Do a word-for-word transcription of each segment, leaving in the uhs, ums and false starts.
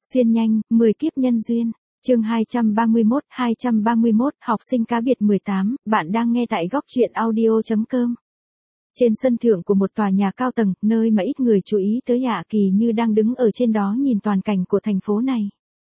Xuyên nhanh, mười kiếp nhân duyên. Chương hai trăm ba mươi mốt, hai trăm ba mươi mốt, học sinh cá biệt mười tám, bạn đang nghe tại góc truyện audio chấm com. Trên sân thượng của một tòa nhà cao tầng, nơi mà ít người chú ý tới, Hạ Kỳ Như đang đứng ở trên đó nhìn toàn cảnh của thành phố này.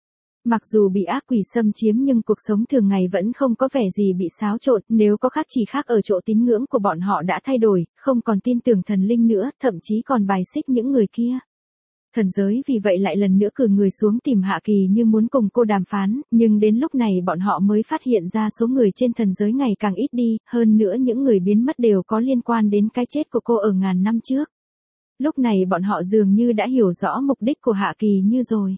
Mặc dù bị ác quỷ xâm chiếm nhưng cuộc sống thường ngày vẫn không có vẻ gì bị xáo trộn, nếu có khác chỉ khác ở chỗ tín ngưỡng của bọn họ đã thay đổi, không còn tin tưởng thần linh nữa, thậm chí còn bài xích những người kia. Thần giới vì vậy lại lần nữa cử người xuống tìm Hạ Kỳ Như muốn cùng cô đàm phán, nhưng đến lúc này bọn họ mới phát hiện ra số người trên thần giới ngày càng ít đi, hơn nữa những người biến mất đều có liên quan đến cái chết của cô ở ngàn năm trước. Lúc này bọn họ dường như đã hiểu rõ mục đích của Hạ Kỳ Như rồi.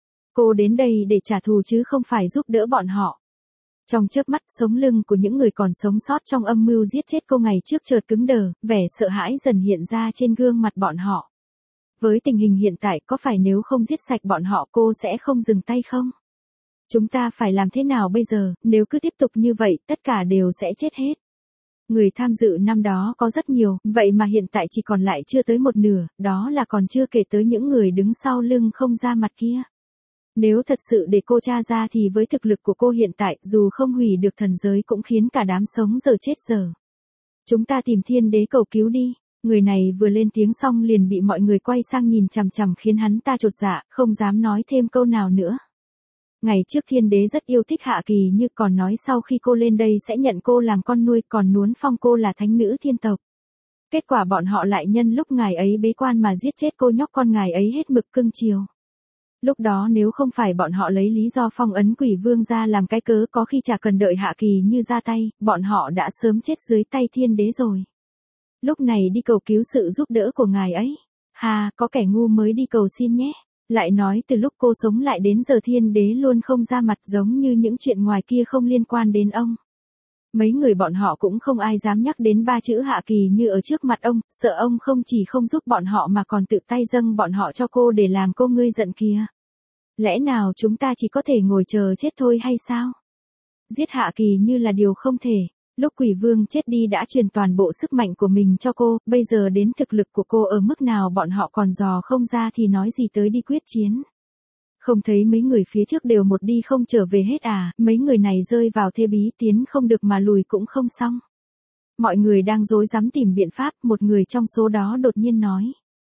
Cô đến đây để trả thù chứ không phải giúp đỡ bọn họ. Trong chớp mắt, sống lưng của những người còn sống sót trong âm mưu giết chết cô ngày trước chợt cứng đờ, vẻ sợ hãi dần hiện ra trên gương mặt bọn họ. Với tình hình hiện tại, có phải nếu không giết sạch bọn họ cô sẽ không dừng tay không? Chúng ta phải làm thế nào bây giờ, nếu cứ tiếp tục như vậy, tất cả đều sẽ chết hết. Người tham dự năm đó có rất nhiều, vậy mà hiện tại chỉ còn lại chưa tới một nửa, đó là còn chưa kể tới những người đứng sau lưng không ra mặt kia. Nếu thật sự để cô tra ra thì với thực lực của cô hiện tại, dù không hủy được thần giới cũng khiến cả đám sống giờ chết giờ. Chúng ta tìm thiên đế cầu cứu đi. Người này vừa lên tiếng xong liền bị mọi người quay sang nhìn chằm chằm khiến hắn ta chột dạ, không dám nói thêm câu nào nữa. Ngày trước thiên đế rất yêu thích Hạ Kỳ Như, còn nói sau khi cô lên đây sẽ nhận cô làm con nuôi, còn nuốn phong cô là thánh nữ thiên tộc. Kết quả bọn họ lại nhân lúc ngài ấy bế quan mà giết chết cô nhóc con ngài ấy hết mực cưng chiều. Lúc đó nếu không phải bọn họ lấy lý do phong ấn quỷ vương ra làm cái cớ, có khi chả cần đợi Hạ Kỳ Như ra tay, bọn họ đã sớm chết dưới tay thiên đế rồi. Lúc này đi cầu cứu sự giúp đỡ của ngài ấy. Hà, có kẻ ngu mới đi cầu xin nhé. Lại nói từ lúc cô sống lại đến giờ thiên đế luôn không ra mặt, giống như những chuyện ngoài kia không liên quan đến ông. Mấy người bọn họ cũng không ai dám nhắc đến ba chữ Hạ Kỳ Như ở trước mặt ông, sợ ông không chỉ không giúp bọn họ mà còn tự tay dâng bọn họ cho cô để làm cô ngươi giận kìa. Lẽ nào chúng ta chỉ có thể ngồi chờ chết thôi hay sao? Giết Hạ Kỳ Như là điều không thể. Lúc quỷ vương chết đi đã truyền toàn bộ sức mạnh của mình cho cô, bây giờ đến thực lực của cô ở mức nào bọn họ còn dò không ra thì nói gì tới đi quyết chiến. Không thấy mấy người phía trước đều một đi không trở về hết à, mấy người này rơi vào thế bí, tiến không được mà lùi cũng không xong. Mọi người đang rối rắm tìm biện pháp, một người trong số đó đột nhiên nói.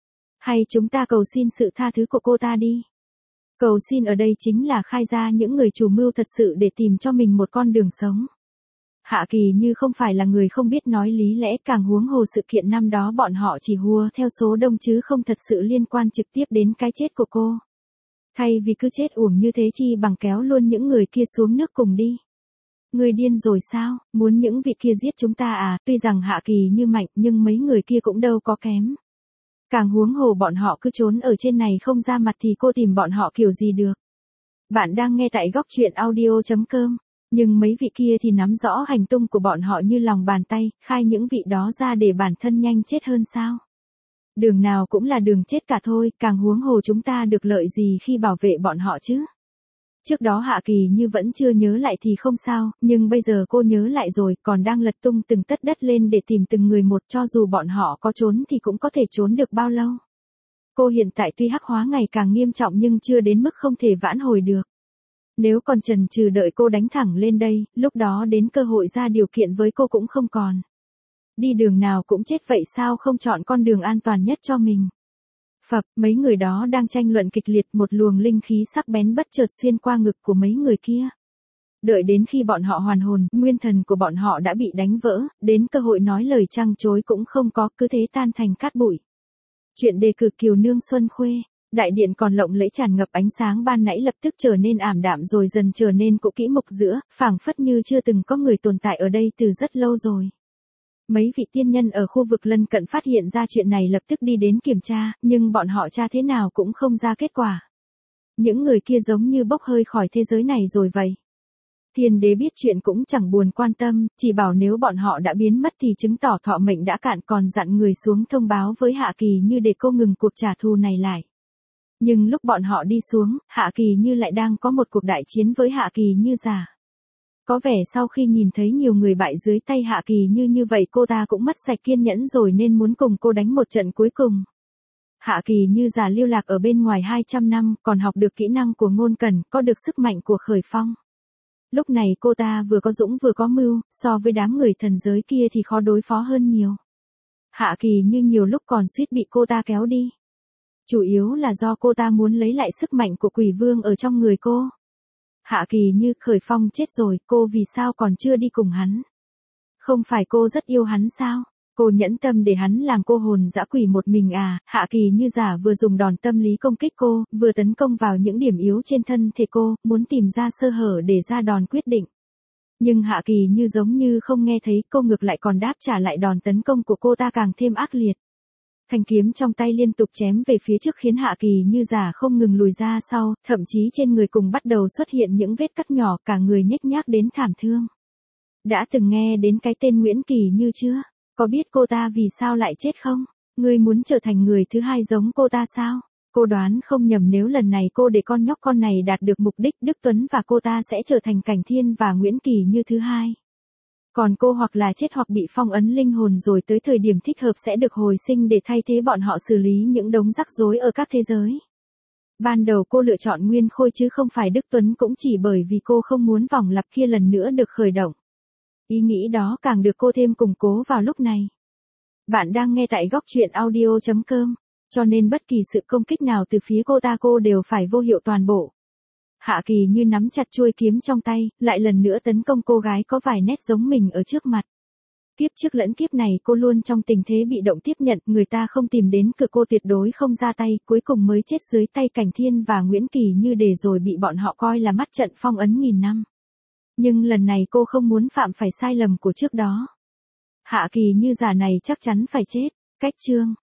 Hay chúng ta cầu xin sự tha thứ của cô ta đi. Cầu xin ở đây chính là khai ra những người chủ mưu thật sự để tìm cho mình một con đường sống. Hạ Kỳ Như không phải là người không biết nói lý lẽ, càng huống hồ sự kiện năm đó bọn họ chỉ hùa theo số đông chứ không thật sự liên quan trực tiếp đến cái chết của cô. Thay vì cứ chết uổng như thế chi bằng kéo luôn những người kia xuống nước cùng đi. Người điên rồi sao, muốn những vị kia giết chúng ta à, tuy rằng Hạ Kỳ Như mạnh nhưng mấy người kia cũng đâu có kém. Càng huống hồ bọn họ cứ trốn ở trên này không ra mặt thì cô tìm bọn họ kiểu gì được. Bạn đang nghe tại góc truyện audio chấm com. Nhưng mấy vị kia thì nắm rõ hành tung của bọn họ như lòng bàn tay, khai những vị đó ra để bản thân nhanh chết hơn sao? Đường nào cũng là đường chết cả thôi, càng huống hồ chúng ta được lợi gì khi bảo vệ bọn họ chứ? Trước đó Hạ Kỳ Như vẫn chưa nhớ lại thì không sao, nhưng bây giờ cô nhớ lại rồi, còn đang lật tung từng tất đất lên để tìm từng người một, cho dù bọn họ có trốn thì cũng có thể trốn được bao lâu. Cô hiện tại tuy hắc hóa ngày càng nghiêm trọng nhưng chưa đến mức không thể vãn hồi được. Nếu còn chần chừ đợi cô đánh thẳng lên đây, lúc đó đến cơ hội ra điều kiện với cô cũng không còn. Đi đường nào cũng chết vậy sao không chọn con đường an toàn nhất cho mình. Phập, mấy người đó đang tranh luận kịch liệt, một luồng linh khí sắc bén bất chợt xuyên qua ngực của mấy người kia. Đợi đến khi bọn họ hoàn hồn, nguyên thần của bọn họ đã bị đánh vỡ, đến cơ hội nói lời trăng chối cũng không có, cứ thế tan thành cát bụi. Chuyện đề cử Kiều Nương Xuân Khuê. Đại điện còn lộng lẫy tràn ngập ánh sáng ban nãy lập tức trở nên ảm đạm rồi dần trở nên cũ kỹ mục giữa, phảng phất như chưa từng có người tồn tại ở đây từ rất lâu rồi. Mấy vị tiên nhân ở khu vực lân cận phát hiện ra chuyện này lập tức đi đến kiểm tra, nhưng bọn họ tra thế nào cũng không ra kết quả. Những người kia giống như bốc hơi khỏi thế giới này rồi vậy. Thiên đế biết chuyện cũng chẳng buồn quan tâm, chỉ bảo nếu bọn họ đã biến mất thì chứng tỏ thọ mệnh đã cạn, còn dặn người xuống thông báo với Hạ Kỳ Như để cô ngừng cuộc trả thù này lại. Nhưng lúc bọn họ đi xuống, Hạ Kỳ Như lại đang có một cuộc đại chiến với Hạ Kỳ Như già. Có vẻ sau khi nhìn thấy nhiều người bại dưới tay Hạ Kỳ Như như vậy cô ta cũng mất sạch kiên nhẫn rồi nên muốn cùng cô đánh một trận cuối cùng. Hạ Kỳ Như già lưu lạc ở bên ngoài hai trăm năm, còn học được kỹ năng của Ngôn Cẩn, có được sức mạnh của Khởi Phong. Lúc này cô ta vừa có dũng vừa có mưu, so với đám người thần giới kia thì khó đối phó hơn nhiều. Hạ Kỳ Như nhiều lúc còn suýt bị cô ta kéo đi. Chủ yếu là do cô ta muốn lấy lại sức mạnh của Quỷ Vương ở trong người cô. Hạ Kỳ Như, Khởi Phong chết rồi, cô vì sao còn chưa đi cùng hắn? Không phải cô rất yêu hắn sao? Cô nhẫn tâm để hắn làm cô hồn dã quỷ một mình à? Hạ Kỳ Như giả vừa dùng đòn tâm lý công kích cô, vừa tấn công vào những điểm yếu trên thân thể cô, muốn tìm ra sơ hở để ra đòn quyết định. Nhưng Hạ Kỳ Như giống như không nghe thấy, cô ngược lại còn đáp trả lại đòn tấn công của cô ta càng thêm ác liệt. Thanh kiếm trong tay liên tục chém về phía trước khiến Hạ Kỳ Như giả không ngừng lùi ra sau, thậm chí trên người cùng bắt đầu xuất hiện những vết cắt nhỏ, cả người nhếch nhác đến thảm thương. Đã từng nghe đến cái tên Nguyễn Kỳ Như chưa? Có biết cô ta vì sao lại chết không? Ngươi muốn trở thành người thứ hai giống cô ta sao? Cô đoán không nhầm nếu lần này cô để con nhóc con này đạt được mục đích, Đức Tuấn và cô ta sẽ trở thành Cảnh Thiên và Nguyễn Kỳ Như thứ hai. Còn cô hoặc là chết hoặc bị phong ấn linh hồn rồi tới thời điểm thích hợp sẽ được hồi sinh để thay thế bọn họ xử lý những đống rắc rối ở các thế giới. Ban đầu cô lựa chọn Nguyên Khôi chứ không phải Đức Tuấn cũng chỉ bởi vì cô không muốn vòng lặp kia lần nữa được khởi động. Ý nghĩ đó càng được cô thêm củng cố vào lúc này. Bạn đang nghe tại góc truyện audio chấm com, cho nên bất kỳ sự công kích nào từ phía cô ta cô đều phải vô hiệu toàn bộ. Hạ Kỳ Như nắm chặt chuôi kiếm trong tay, lại lần nữa tấn công cô gái có vài nét giống mình ở trước mặt. Kiếp trước lẫn kiếp này cô luôn trong tình thế bị động tiếp nhận, người ta không tìm đến cửa cô tuyệt đối không ra tay, cuối cùng mới chết dưới tay Cảnh Thiên và Nguyễn Kỳ Như để rồi bị bọn họ coi là mắt trận phong ấn nghìn năm. Nhưng lần này cô không muốn phạm phải sai lầm của trước đó. Hạ Kỳ Như giả này chắc chắn phải chết. Cách chương